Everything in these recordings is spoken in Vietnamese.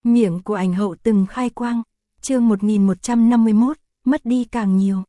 Miệng của ảnh hậu từng khai quang, chương 1151, mất đi càng nhiều.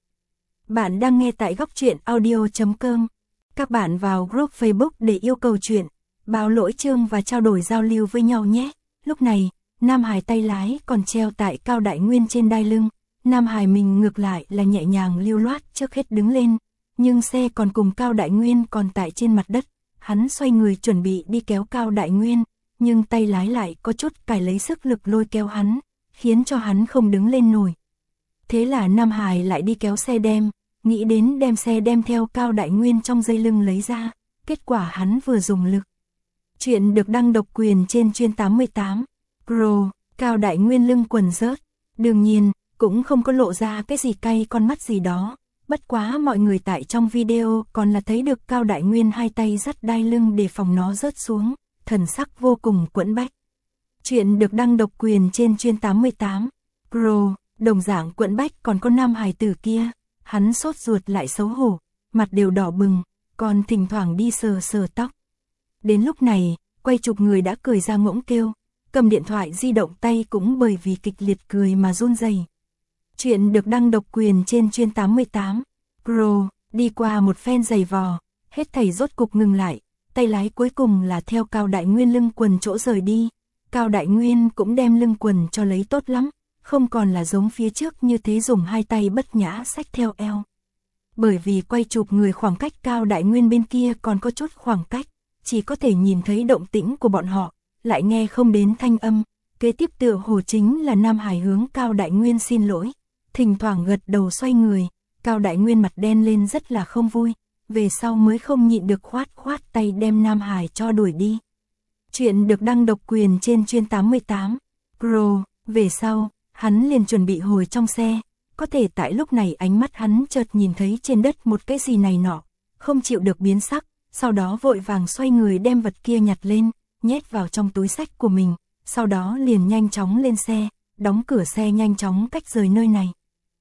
Bạn đang nghe tại góc truyện audio.com. Các bạn vào group Facebook để yêu cầu chuyện, báo lỗi chương và trao đổi giao lưu với nhau nhé. Lúc này, Nam Hải tay lái còn treo tại Cao Đại Nguyên trên đai lưng. Nam Hải mình ngược lại là nhẹ nhàng lưu loát trước hết đứng lên, nhưng xe còn cùng Cao Đại Nguyên còn tại trên mặt đất. Hắn xoay người chuẩn bị đi kéo Cao Đại Nguyên, nhưng tay lái lại có chút cài lấy sức lực lôi kéo hắn, khiến cho hắn không đứng lên nổi. Thế là Nam Hải lại đi kéo xe đem, nghĩ đến đem xe đem theo Cao Đại Nguyên trong dây lưng lấy ra, kết quả hắn vừa dùng lực. Chuyện được đăng độc quyền trên Chuyên 88 Pro, Cao Đại Nguyên lưng quần rớt, đương nhiên, cũng không có lộ ra cái gì cay con mắt gì đó. Bất quá mọi người tại trong video còn là thấy được Cao Đại Nguyên hai tay dắt đai lưng để phòng nó rớt xuống, thần sắc vô cùng quẫn bách. Chuyện được đăng độc quyền trên Chuyên 88 Pro, đồng dạng quẫn bách còn có Nam Hải tử kia, hắn sốt ruột lại xấu hổ, mặt đều đỏ bừng, còn thỉnh thoảng đi sờ sờ tóc. Đến lúc này, quay chụp người đã cười ra ngỗng kêu, cầm điện thoại di động tay cũng bởi vì kịch liệt cười mà run rẩy. Chuyện được đăng độc quyền trên Chuyên 88 Pro, đi qua một phen giày vò, hết thảy rốt cục ngừng lại, tay lái cuối cùng là theo Cao Đại Nguyên lưng quần chỗ rời đi. Cao Đại Nguyên cũng đem lưng quần cho lấy tốt lắm, không còn là giống phía trước như thế dùng hai tay bất nhã xách theo eo. Bởi vì quay chụp người khoảng cách Cao Đại Nguyên bên kia còn có chút khoảng cách, chỉ có thể nhìn thấy động tĩnh của bọn họ, lại nghe không đến thanh âm. Kế tiếp tựa hồ chính là Nam Hải hướng Cao Đại Nguyên xin lỗi, thỉnh thoảng gật đầu xoay người. Cao Đại Nguyên mặt đen lên rất là không vui, về sau mới không nhịn được khoát tay đem Nam Hải cho đuổi đi. Chuyện được đăng độc quyền trên Chuyên 88 Pro, về sau, hắn liền chuẩn bị hồi trong xe, có thể tại lúc này ánh mắt hắn chợt nhìn thấy trên đất một cái gì này nọ, không chịu được biến sắc, sau đó vội vàng xoay người đem vật kia nhặt lên, nhét vào trong túi xách của mình, sau đó liền nhanh chóng lên xe, đóng cửa xe nhanh chóng cách rời nơi này.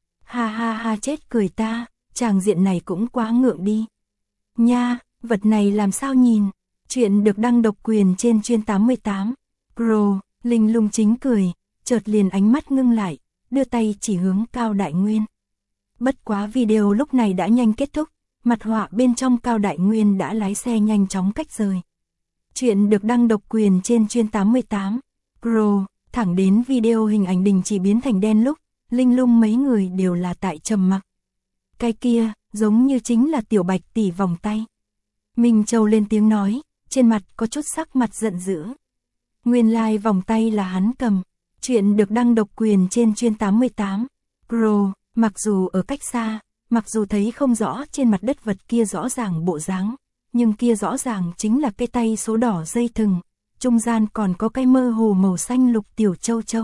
Ha ha ha, chết cười ta, tràng diện này cũng quá ngượng đi. Nha, vật này làm sao nhìn? Chuyện được đăng độc quyền trên Chuyên 88 Pro, Linh Lung chính cười, chợt liền ánh mắt ngưng lại, đưa tay chỉ hướng Cao Đại Nguyên. Bất quá video lúc này đã nhanh kết thúc, mặt họa bên trong Cao Đại Nguyên đã lái xe nhanh chóng cách rời. Chuyện được đăng độc quyền trên Chuyên 88 Pro, thẳng đến video hình ảnh đình chỉ biến thành đen lúc, Linh Lung mấy người đều là tại trầm mặc. Cái kia, giống như chính là Tiểu Bạch tỷ vòng tay. Minh Châu lên tiếng nói, trên mặt có chút sắc mặt giận dữ. Nguyên lai vòng tay là hắn cầm. Chuyện được đăng độc quyền trên Chuyên 88 Pro, mặc dù ở cách xa, mặc dù thấy không rõ trên mặt đất vật kia rõ ràng bộ dáng, nhưng kia rõ ràng chính là cái tay số đỏ dây thừng, trung gian còn có cái mơ hồ màu xanh lục tiểu châu châu.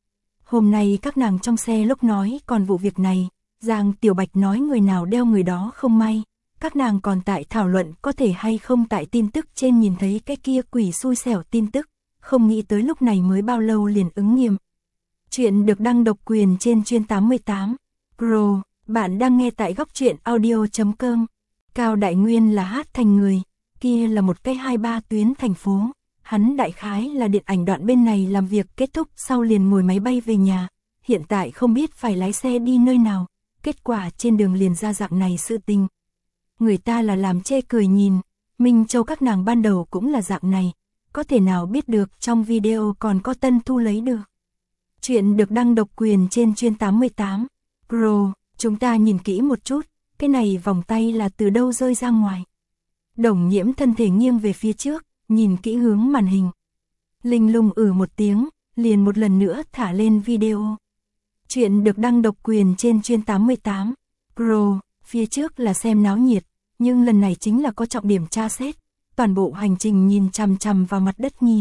Hôm nay các nàng trong xe lúc nói còn vụ việc này, Giang Tiểu Bạch nói người nào đeo người đó không may, các nàng còn tại thảo luận có thể hay không tại tin tức trên nhìn thấy cái kia quỷ xui xẻo tin tức, không nghĩ tới lúc này mới bao lâu liền ứng nghiệm. Chuyện được đăng độc quyền trên Chuyên 88 Pro, bạn đang nghe tại góc truyện audio.com. Cao Đại Nguyên là hát thành người, kia là một cái 2-3 tuyến thành phố. Hắn đại khái là điện ảnh đoạn bên này làm việc kết thúc sau liền ngồi máy bay về nhà, hiện tại không biết phải lái xe đi nơi nào, kết quả trên đường liền ra dạng này sự tình. Người ta là làm chê cười nhìn, Minh Châu các nàng ban đầu cũng là dạng này, có thể nào biết được trong video còn có tân thu lấy được. Chuyện được đăng độc quyền trên Chuyên 88 Pro, chúng ta nhìn kỹ một chút, cái này vòng tay là từ đâu rơi ra ngoài. Đồng Nhiễm thân thể nghiêng về phía trước, nhìn kỹ hướng màn hình. Linh Lung một tiếng, liền một lần nữa thả lên video. Chuyện được đăng độc quyền trên Chuyên 88 Pro, phía trước là xem náo nhiệt, nhưng lần này chính là có trọng điểm tra xét, toàn bộ hành trình nhìn chằm chằm vào mặt đất nhìn.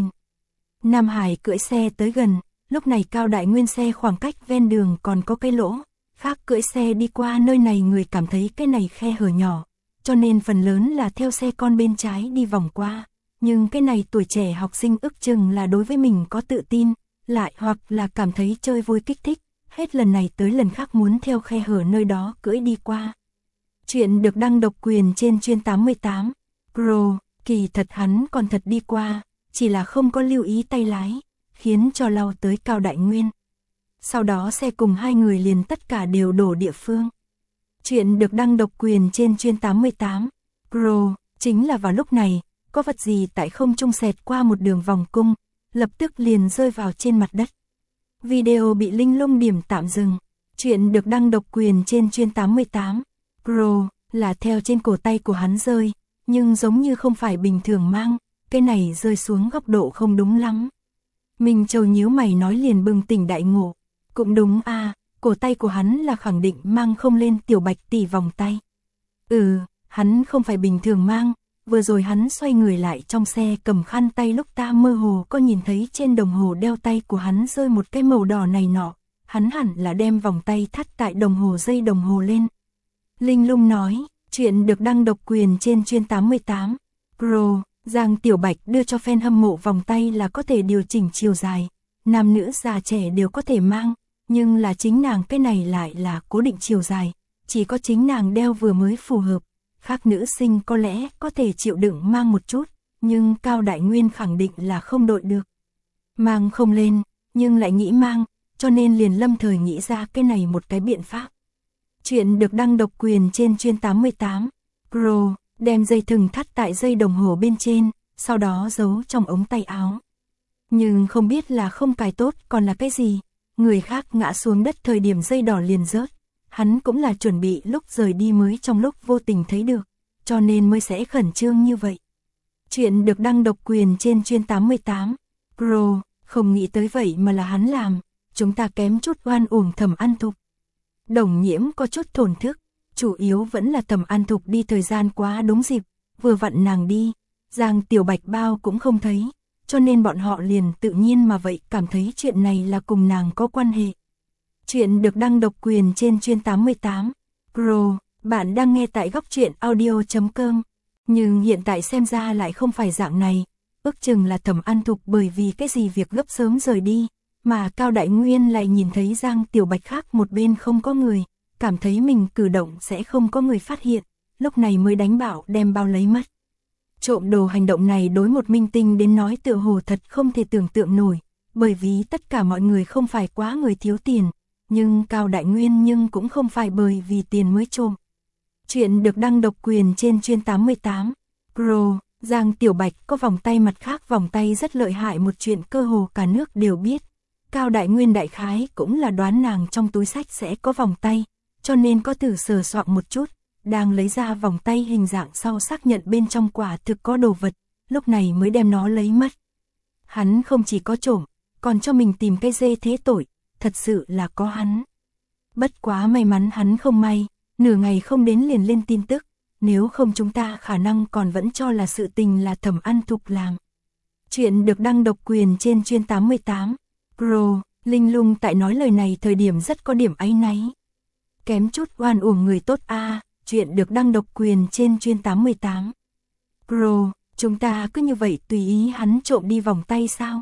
Nam Hải cưỡi xe tới gần, lúc này Cao Đại Nguyên xe khoảng cách ven đường còn có cái lỗ, khác cưỡi xe đi qua nơi này người cảm thấy cái này khe hở nhỏ, cho nên phần lớn là theo xe con bên trái đi vòng qua. Nhưng cái này tuổi trẻ học sinh ước chừng là đối với mình có tự tin, lại hoặc là cảm thấy chơi vui kích thích, hết lần này tới lần khác muốn theo khe hở nơi đó cưỡi đi qua. Chuyện được đăng độc quyền trên Chuyên 88 Pro, kỳ thật hắn còn thật đi qua, chỉ là không có lưu ý tay lái, khiến cho lao tới Cao Đại Nguyên. Sau đó xe cùng hai người liền tất cả đều đổ địa phương. Chuyện được đăng độc quyền trên Chuyên 88 Pro. Chính là vào lúc này, có vật gì tại không trung xẹt qua một đường vòng cung, lập tức liền rơi vào trên mặt đất. Video bị Linh Lung điểm tạm dừng. Chuyện được đăng độc quyền trên Chuyên 88 Pro là theo trên cổ tay của hắn rơi, nhưng giống như không phải bình thường mang, cái này rơi xuống góc độ không đúng lắm. Minh Châu nhíu mày nói liền bừng tỉnh đại ngộ. Cũng đúng à, cổ tay của hắn là khẳng định mang không lên Tiểu Bạch tỷ vòng tay. Hắn không phải bình thường mang, vừa rồi hắn xoay người lại trong xe cầm khăn tay lúc ta mơ hồ có nhìn thấy trên đồng hồ đeo tay của hắn rơi một cái màu đỏ này nọ, hắn hẳn là đem vòng tay thắt tại đồng hồ dây đồng hồ lên. Linh Lung nói, chuyện được đăng độc quyền trên Chuyên 88 Pro, Giang Tiểu Bạch đưa cho fan hâm mộ vòng tay là có thể điều chỉnh chiều dài, nam nữ già trẻ đều có thể mang, nhưng là chính nàng cái này lại là cố định chiều dài, chỉ có chính nàng đeo vừa mới phù hợp. Khác nữ sinh có lẽ có thể chịu đựng mang một chút, nhưng Cao Đại Nguyên khẳng định là không đội được. Mang không lên, nhưng lại nghĩ mang, cho nên liền lâm thời nghĩ ra cái này một cái biện pháp. Chuyện được đăng độc quyền trên Chuyên 88 Pro, đem dây thừng thắt tại dây đồng hồ bên trên, sau đó giấu trong ống tay áo. Nhưng không biết là không cài tốt còn là cái gì, người khác ngã xuống đất thời điểm dây đỏ liền rớt. Hắn cũng là chuẩn bị lúc rời đi mới trong lúc vô tình thấy được, cho nên mới sẽ khẩn trương như vậy. Chuyện được đăng độc quyền trên Chuyên 88 Pro, không nghĩ tới vậy mà là hắn làm, chúng ta kém chút oan uổng Thẩm An Thục. Đồng Nhiễm có chút thổn thức, chủ yếu vẫn là Thẩm An Thục đi thời gian quá đúng dịp, vừa vặn nàng đi, Giang Tiểu Bạch bao cũng không thấy, cho nên bọn họ liền tự nhiên mà vậy cảm thấy chuyện này là cùng nàng có quan hệ. Chuyện được đăng độc quyền trên Chuyên 88 Pro, bạn đang nghe tại góc truyện audio.com, nhưng hiện tại xem ra lại không phải dạng này, ước chừng là Thẩm An Thục bởi vì cái gì việc gấp sớm rời đi, mà Cao Đại Nguyên lại nhìn thấy Giang Tiểu Bạch khác một bên không có người, cảm thấy mình cử động sẽ không có người phát hiện, lúc này mới đánh bảo đem bao lấy mất. Trộm đồ hành động này đối một minh tinh đến nói tựa hồ thật không thể tưởng tượng nổi, bởi vì tất cả mọi người không phải quá người thiếu tiền. Nhưng Cao Đại Nguyên nhưng cũng không phải bởi vì tiền mới trộm. Chuyện được đăng độc quyền trên Chuyên 88 Pro, Giang Tiểu Bạch có vòng tay mặt khác vòng tay rất lợi hại một chuyện cơ hồ cả nước đều biết. Cao Đại Nguyên đại khái cũng là đoán nàng trong túi sách sẽ có vòng tay, cho nên có thử sờ soạn một chút, đang lấy ra vòng tay hình dạng sau xác nhận bên trong quả thực có đồ vật, lúc này mới đem nó lấy mất. Hắn không chỉ có trộm, còn cho mình tìm cái dê thế tội. Thật sự là có hắn. Bất quá may mắn hắn không may, nửa ngày không đến liền lên tin tức, nếu không chúng ta khả năng còn vẫn cho là sự tình là Thẩm An Thục làm. Chuyện được đăng độc quyền trên Chuyên 88 Pro, Linh Lung tại nói lời này thời điểm rất có điểm áy náy. Kém chút oan uổng người tốt a. Chuyện được đăng độc quyền trên Chuyên 88 Pro, chúng ta cứ như vậy tùy ý hắn trộm đi vòng tay sao?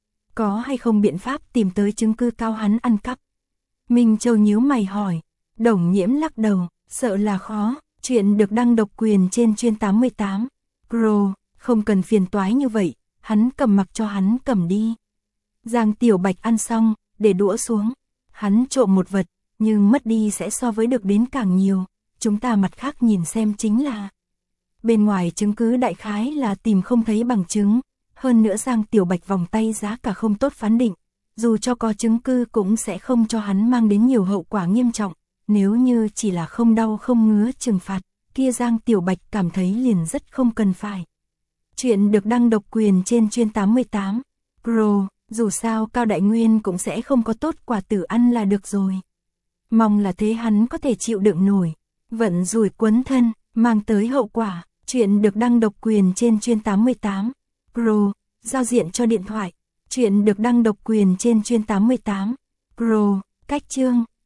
Có hay không biện pháp tìm tới chứng cứ cao hắn ăn cắp? Minh Châu nhíu mày hỏi. Đồng Nhiễm lắc đầu, sợ là khó. Chuyện được đăng độc quyền trên Chuyên 88 Pro, không cần phiền toái như vậy, hắn cầm mặc cho hắn cầm đi. Giang Tiểu Bạch ăn xong, để đũa xuống. Hắn trộm một vật, nhưng mất đi sẽ so với được đến càng nhiều. Chúng ta mặt khác nhìn xem chính là bên ngoài chứng cứ đại khái là tìm không thấy bằng chứng. Hơn nữa Giang Tiểu Bạch vòng tay giá cả không tốt phán định, dù cho có chứng cứ cũng sẽ không cho hắn mang đến nhiều hậu quả nghiêm trọng, nếu như chỉ là không đau không ngứa trừng phạt, kia Giang Tiểu Bạch cảm thấy liền rất không cần phải. Chuyện được đăng độc quyền trên Chuyên 88 Pro, dù sao Cao Đại Nguyên cũng sẽ không có tốt quả tử ăn là được rồi. Mong là thế hắn có thể chịu đựng nổi, vận rủi quấn thân, mang tới hậu quả. Chuyện được đăng độc quyền trên Chuyên 88 Pro, giao diện cho điện thoại. Chuyện được đăng độc quyền trên Chuyên 88 Pro, cách chương.